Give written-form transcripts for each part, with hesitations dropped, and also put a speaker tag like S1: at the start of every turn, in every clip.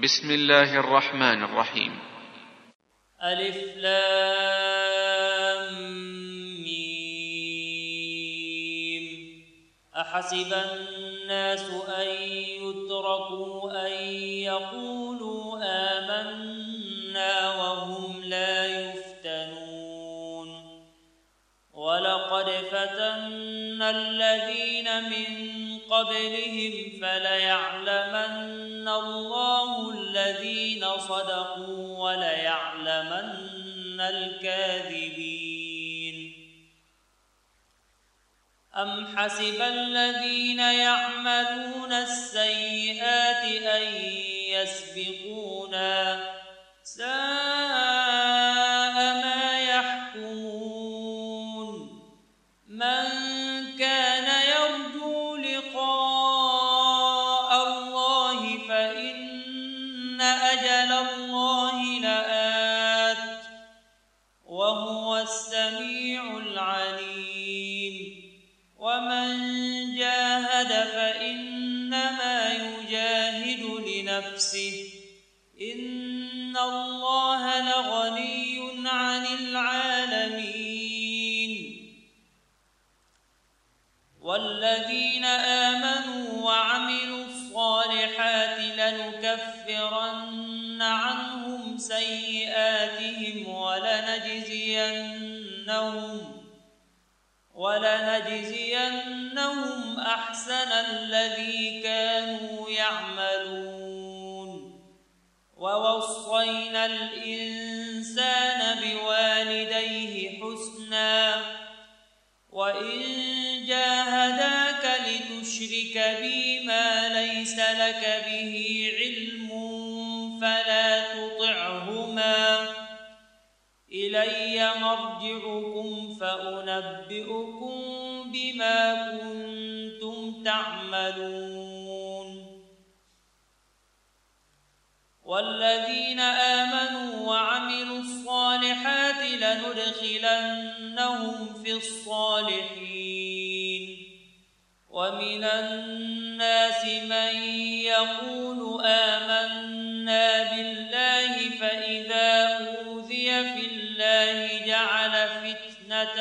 S1: بسم الله الرحمن الرحيم.
S2: ألف لام ميم. أحسب الناس أن يتركوا أن يقولوا آمنا وهم لا يفتنون ولقد فتنا الذين من قبلهم فليعلمن الله الذين صدقوا وليعلمن الكاذبين. أم حسب الذين يعملون السيئات أن يسبقونا ساء ما يحكمون. من كان يرجو لقاء الله فإن أجل الله لآت وهو السميع العليم. ومن جاهد فإنما يجاهد لنفسه إن الله لغني عن العالمين. والذين آمنوا وعملوا الصالحات لنكفرن عنهم سيئاتهم ولنجزينهم أحسن الذي كانوا يعملون. ووصينا الإنسان بوالديه حسنا وإن جاهداك لتشرك بي ما ليس لك به علم فلا تطعهما إلي مرجعكم فأنبئكم بما كنتم تعملون. والذين آمنوا وعملوا الصالحات لندخلنهم في الصالحين. ومن الناس من يقول آمنا بالله فإذا أوذي في الله جعل فتنة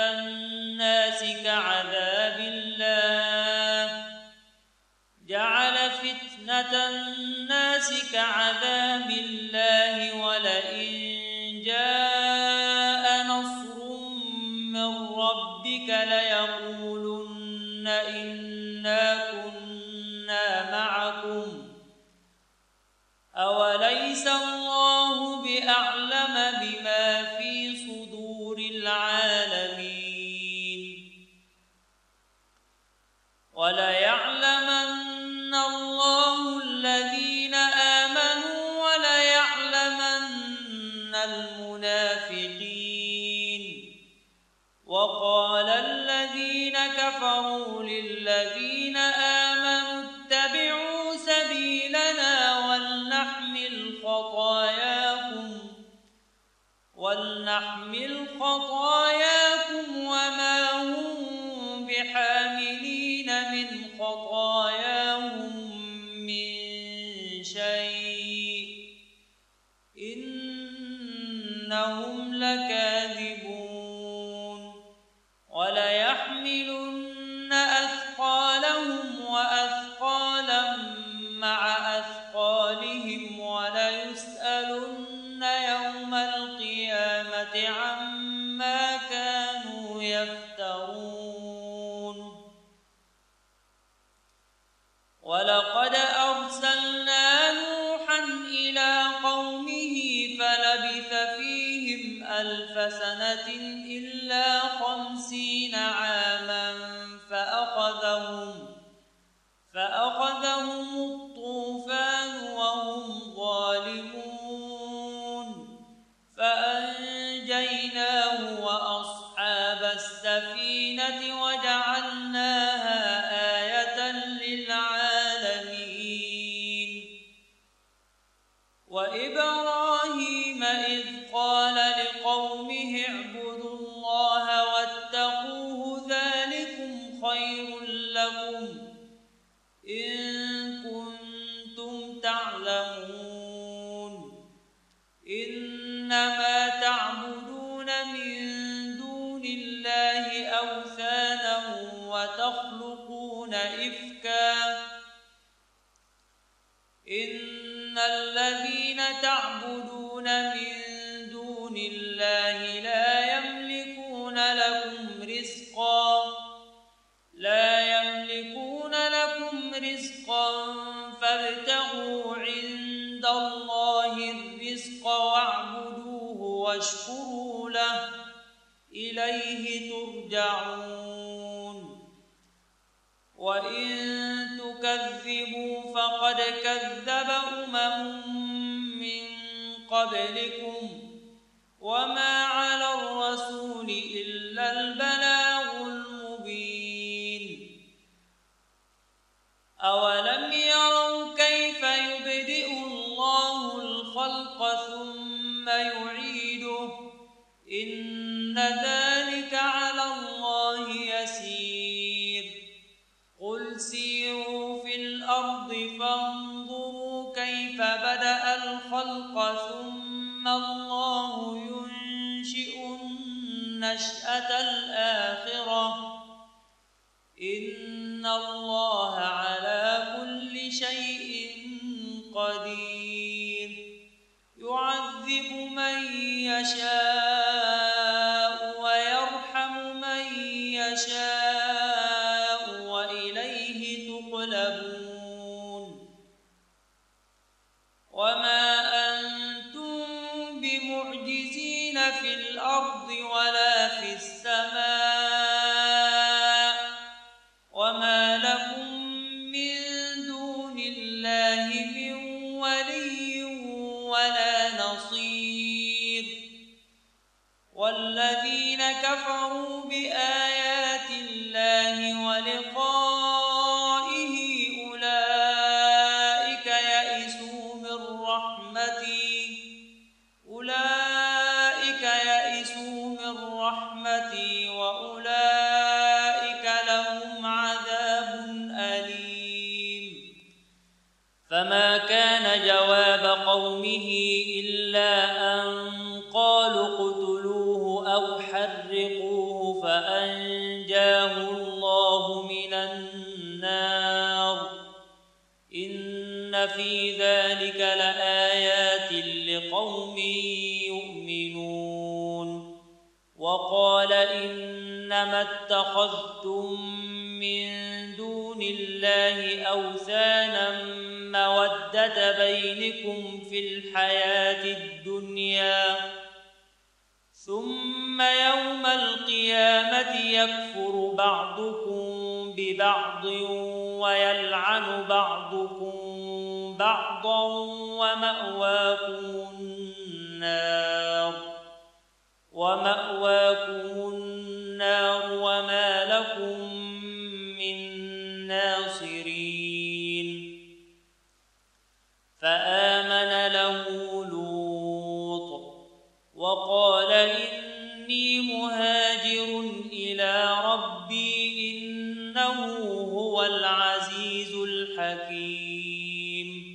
S2: الناس كعذاب الله ولئن جاء نصر من ربك ليقولن إنا كنا معكم أوليس الله بأعلم بما في صدور العالمين. وليعلمن الله الذين آمنوا وليعلمن المنافقين. وقال الذين كفروا للذين آمنوا اتبعوا سبيلنا ولنحمل خطاياكم وما هم بحاملين من خطاياهم من شيء إنهم لكاذبون. وليحملن أثقالهم وأثقالا مع أثقالهم وليسألن يوم القيامة عما كانوا يفترون. ولقد أرسلنا نوحا إلى قومه فلبث فيهم 1000 سنة إلا 50 عاما فأخذهم الطوفان وهم ظالمون فأنجيناه وأصحاب السفينة وجعلناها آية للعالمين. وإبراهيم إذ قال لقومه اعبدوا الله واتقوه ذلكم خير لكم إن كنتم تعلمون. إنما تعبدون من دون الله أوثانا وتخلقون إفكا إن الذين تعبدون من دون الله لا يملكون لكم رزقا فابتغوا عند الله الرزق واعبدوه واشكروا له إليه ترجعون وإن تكذبوا فقد كذب من قبلكم وما على الرسول إلا البلاغ المبين أولم يروا كيف يبدئ الله الخلق ثم يعيده إن ذلك على الله يسير قل سيروا في الأرض فانظروا كيف بدأ الخلق ثم الله ينشئ النشأة الآخرة إن الله على كل شيء قدير يعذب من يشاء ويرحم من يشاء وإليه تقلبون وما أنتم بمعجزين في الأرض ولا في السماء وما لكم من دون الله من ولي ولا نصير والذين كفروا بآيات الله ولقائه أولئك يئسوا من رحمتي وأولئك لهم عذاب أليم فما كان جواب قومه إلا أن قالوا اقتلوه أو حرقوه فأنجاه الله من النار إن في ذلك لآيات لقوم يؤمنون وقال إنما اتخذتم من دون الله أوثانا مودة بينكم في الحياة الدنيا ثم يوم القيامة يكفر بعضكم ببعض ويلعن بعضكم بعضا ومأواكم النار وما لكم من ناصرين فآمن له لوط وقال إني مهاجر إلى ربي إنه هو العزيز الحكيم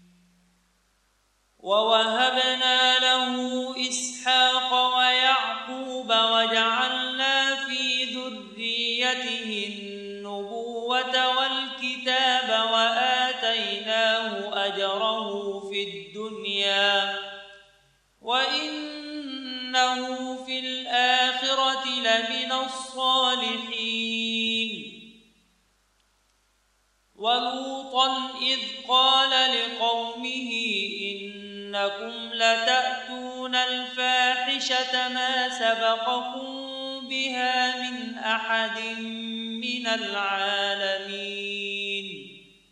S2: ووهبنا له إسحاق ويعقوب وجعلنا في ذريته النبوة والكتاب وآتيناه أجره في الدنيا وإنه في الآخرة لمن الصالحين ولوطا إذ قال لقومه إنكم لتأتون الفاحشة ما سبقكم بها من أحد من العالمين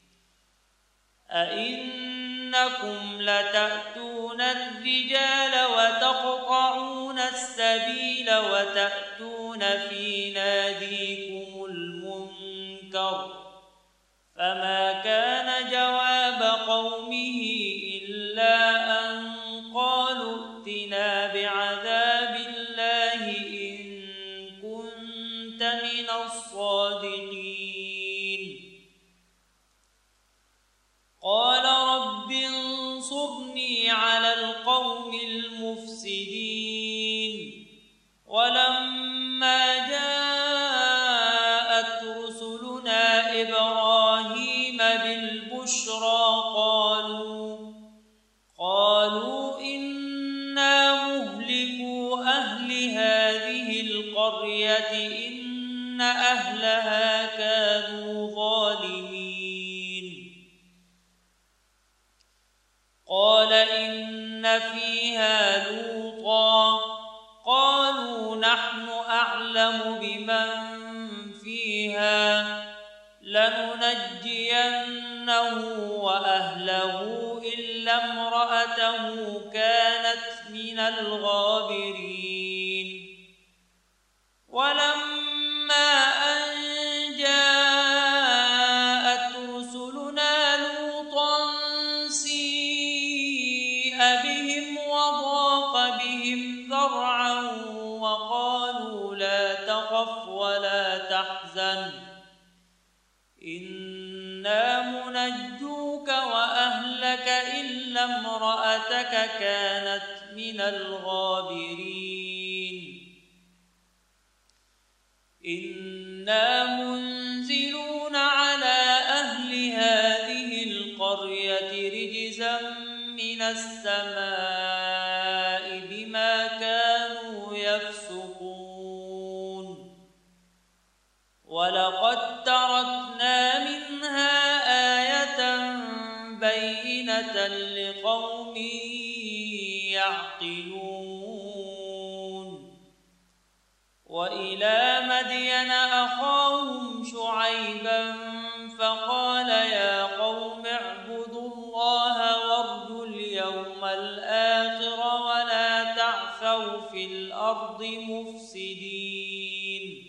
S2: أئنكم لتأتون الرجال وتقطعون السبيل وتأتون في ناديكم المنكر فما كان جواب قومه إلا أن قالوا ائتنا بعذاب الله إن كنت من الصادقين قال رب انصرني على القوم المفسدين. ولما جاءت رسلنا إبراهيم بالبشرى قالوا إنا مهلكو أهل هذه القرية إن أهلها كانوا ظالمين. قال إن فيها لوطا قالوا نحن أعلم بمن فيها لننجينه وأهله إلا امرأته كانت من الغابرين. ولما أن جاءت رسلنا لوطا سيء بهم وضاق بهم ذرعا وقالوا لا تخف ولا تحزن إنا منجوك وأهلك إلا امرأتك كانت من الغابرين. إنا منزلون على أهل هذه القرية رجزا من السماء بما كانوا يفسقون. ولقد تركنا منها آية بينة لقوم يعقلون. وإلى مدين أخاهم شعيبا فقال يا قوم اعبدوا الله وارجوا اليوم الآخر ولا تعثوا في الأرض مفسدين.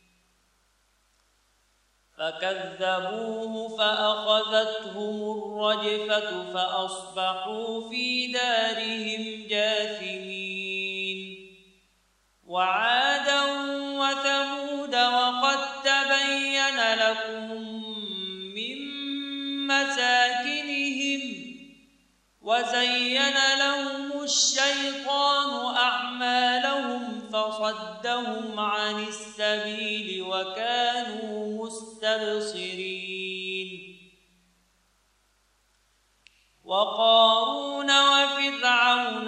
S2: فكذبوه فأخذتهم الرجفة فأصبحوا في دارهم جاثمين. وعادا وثمود وقد تبين لكم من مساكنهم وزين لهم الشيطان أعمالهم فصدهم عن السبيل وكانوا مستبصرين. وقارون وفرعون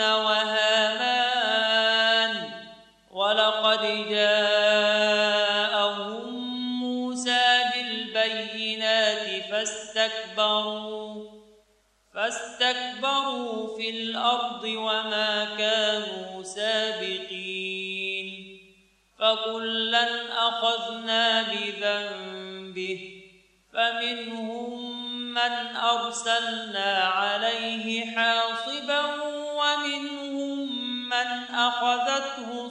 S2: وهامان ولقد جاءهم موسى بالبينات فاستكبروا في الأرض وما كانوا سابقين. فكلا أخذنا بذنبه فمنهم من أرسلنا عليه حاصبا ومنهم من أخذته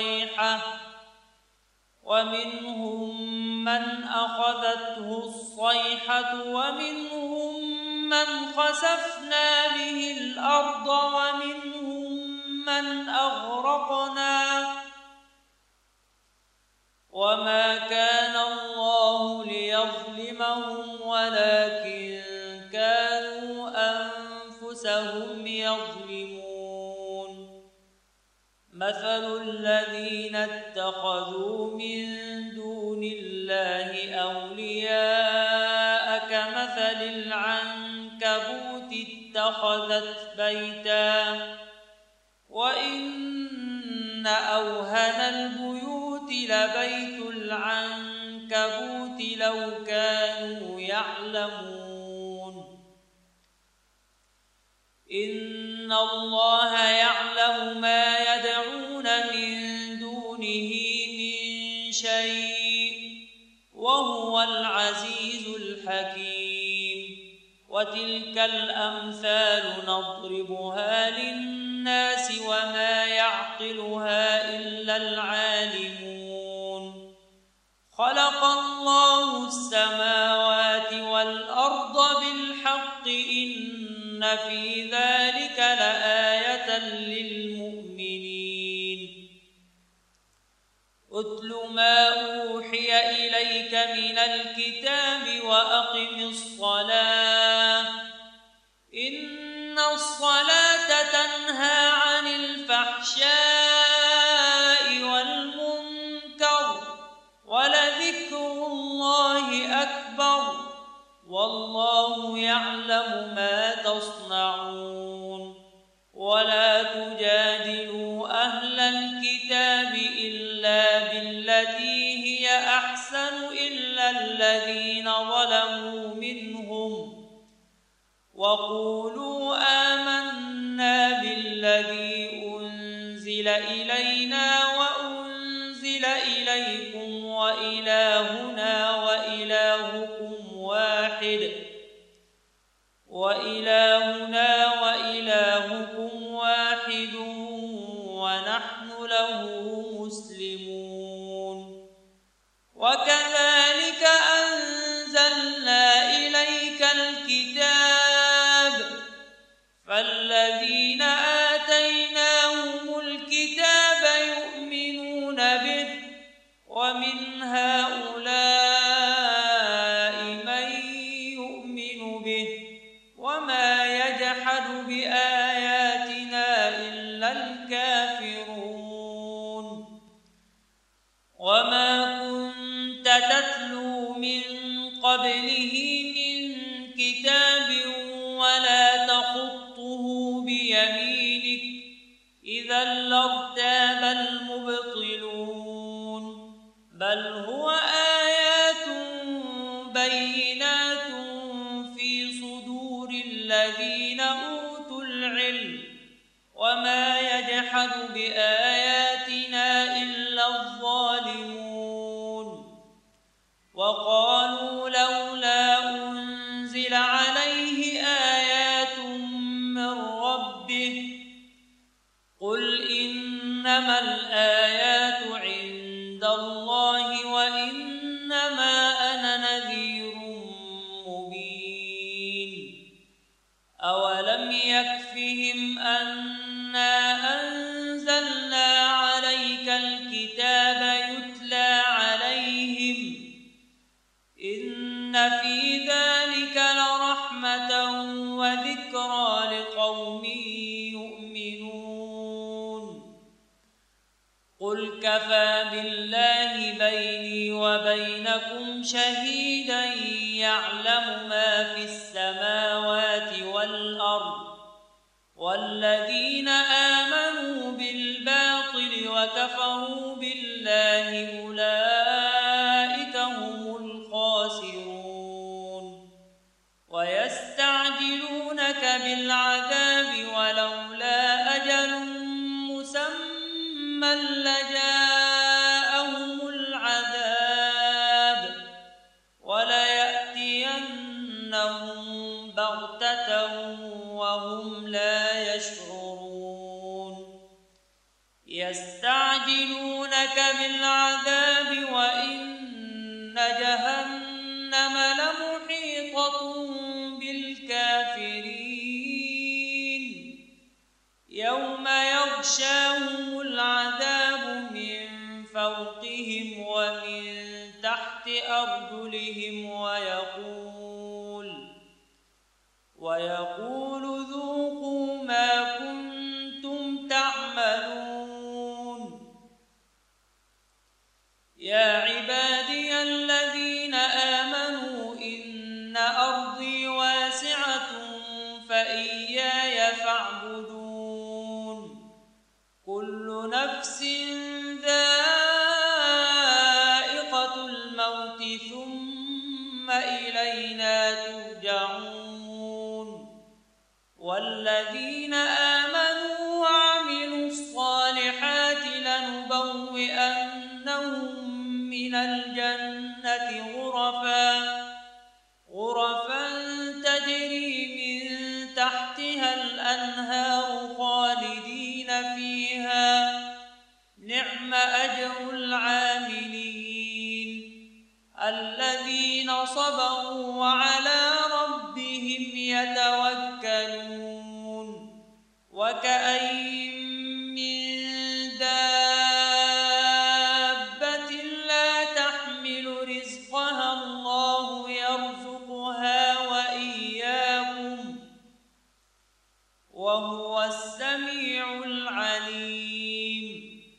S2: الصيحة ومنهم من خسفنا به الأرض ومنهم من أغرقنا. وما كان الله ليظلمهم ولكن كانوا أنفسهم يظلمون. مثل الذين اتخذوا من دون الله أولياء كمثل العنكبوت اتخذت بيتا وإن أوهن البيوت لبيت العنكبوت لو كانوا يعلمون. إن الله يعلم ما يدعون من دونه من شيء وهو العزيز الحكيم. وتلك الأمثال نضربها للناس وما يعقلها إلا العالمون. خلق الله السماوات والأرض بالحق إن في ذلك لآية للمؤمنين. أتل ما أوحي إليك من الكتاب وأقم الصلاة إن الصلاة ولا تجادلوا أهل الكتاب إلا بالتي هي أحسن إلا الذين ظلموا منهم وقولوا آمنا بالذي أنزل إلينا وأنزل إليكم وإلهنا وإلهكم واحد ونحن له مسلمون. وكذلك أنزلنا إليك الكتاب فالذين آتيناهم الكتاب يؤمنون به ومن هؤلاء من يؤمن به وما يجحد بآياتنا إلا الكافرون. وما كنت تتلو من قبله من كتاب ولا تخطه بيمينك إذا لارتاب المبطلون بل هو آيات بينات في صدور الذين أوتوا العلم وما يجحد بآياتنا إلا الظالمون. وقالوا لولا أنزل عليه آيات من ربه قل إنما الآيات عند الله وإنما أنا نذير مبين. أولم يكفهم أنا أنزلنا عليك الكتاب يتلى عليهم إن في ذلك لرحمة وذكرى لقوم يؤمنون. قل كفى بالله بيني وبينكم شهيدا يعلم ما في السماوات والأرض والذين آمنوا بالباطل وكفروا بالله أولئك هم الخاسرون. ويستعجلونك بالعذاب ولولا أجل مسمى لجاءهم العذاب وليأتينهم بغتة وهم لا يشعرون. يستعجلونك بالعذاب وإن جهنم لمحيطة بالكافرين يوم يغشاهم العذاب من فوقهم ومن تحت أرجلهم ويقول ذوقوا ما كنتم تعملون. يا عبادي الذين آمنوا إن أرضي واسعة فإياي فاعبدون. كل نفس ذائقة الموت ثم إلينا ترجعون. والذين آمنوا وعملوا الصالحات لنبوئنهم من الجنة غرفا تجري من تحتها الأنهار خالدين فيها نعم أجر العاملين الذين صبروا وعلى ربهم يتوكلون. وكأين من دابة لا تحمل رزقها الله يرزقها وإياكم وهو السميع العليم.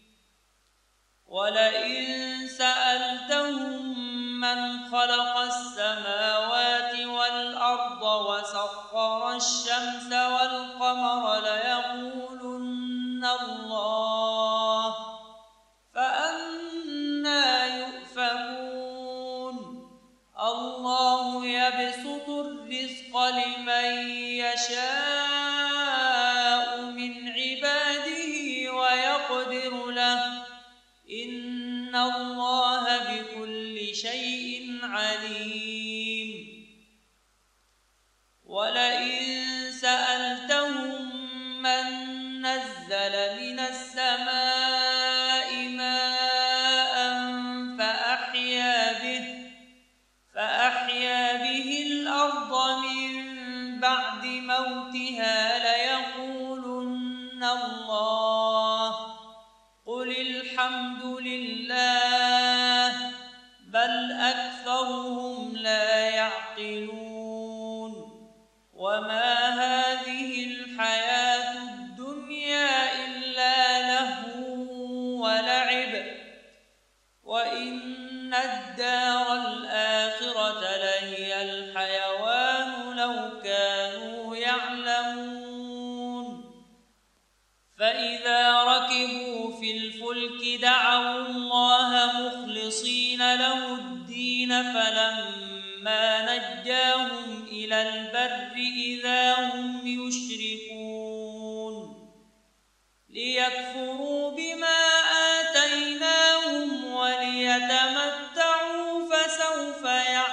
S2: ولئن سألتهم من خلق السماوات والأرض وسخر الشمس والقمر ليقولن من نزل من السماء ماء فأحيا به الأرض من بعد موتها ليقولن الله قل الحمد لله بل أكثرهم لا يعقلون وما هذه الحياة الدنيا إلا لهو ولعب وإن الدار الآخرة لهي الحيوان لو كانوا يعلمون فإذا ركبوا في الفلك دعوا الله مخلصين له الدين فلما نجاهم إلى البر إذا هم يشركون ليكفروا بما آتيناهم وليتمتعوا فسوف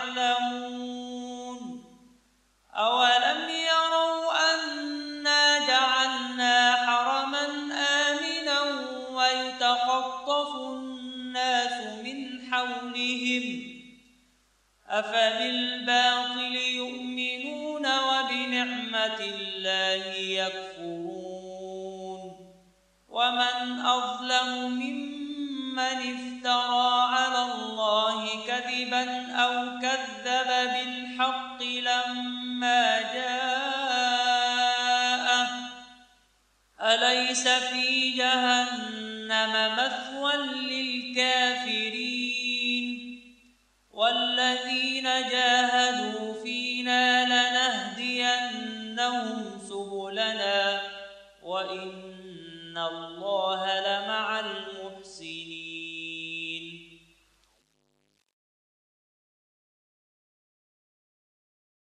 S2: يعلمون أولم يروا أنا جعلنا حرما آمنا ويتخطف الناس من حولهم أفبالباطل يؤمنون وبنعمة الله يكفرون ومن أظلم ممن افترى على الله كذبا أو كذب بالحق لما جاءه أليس في جهنم مثوى للكافرين والذين جاهدوا فينا لنهدينهم سبلنا وإن الله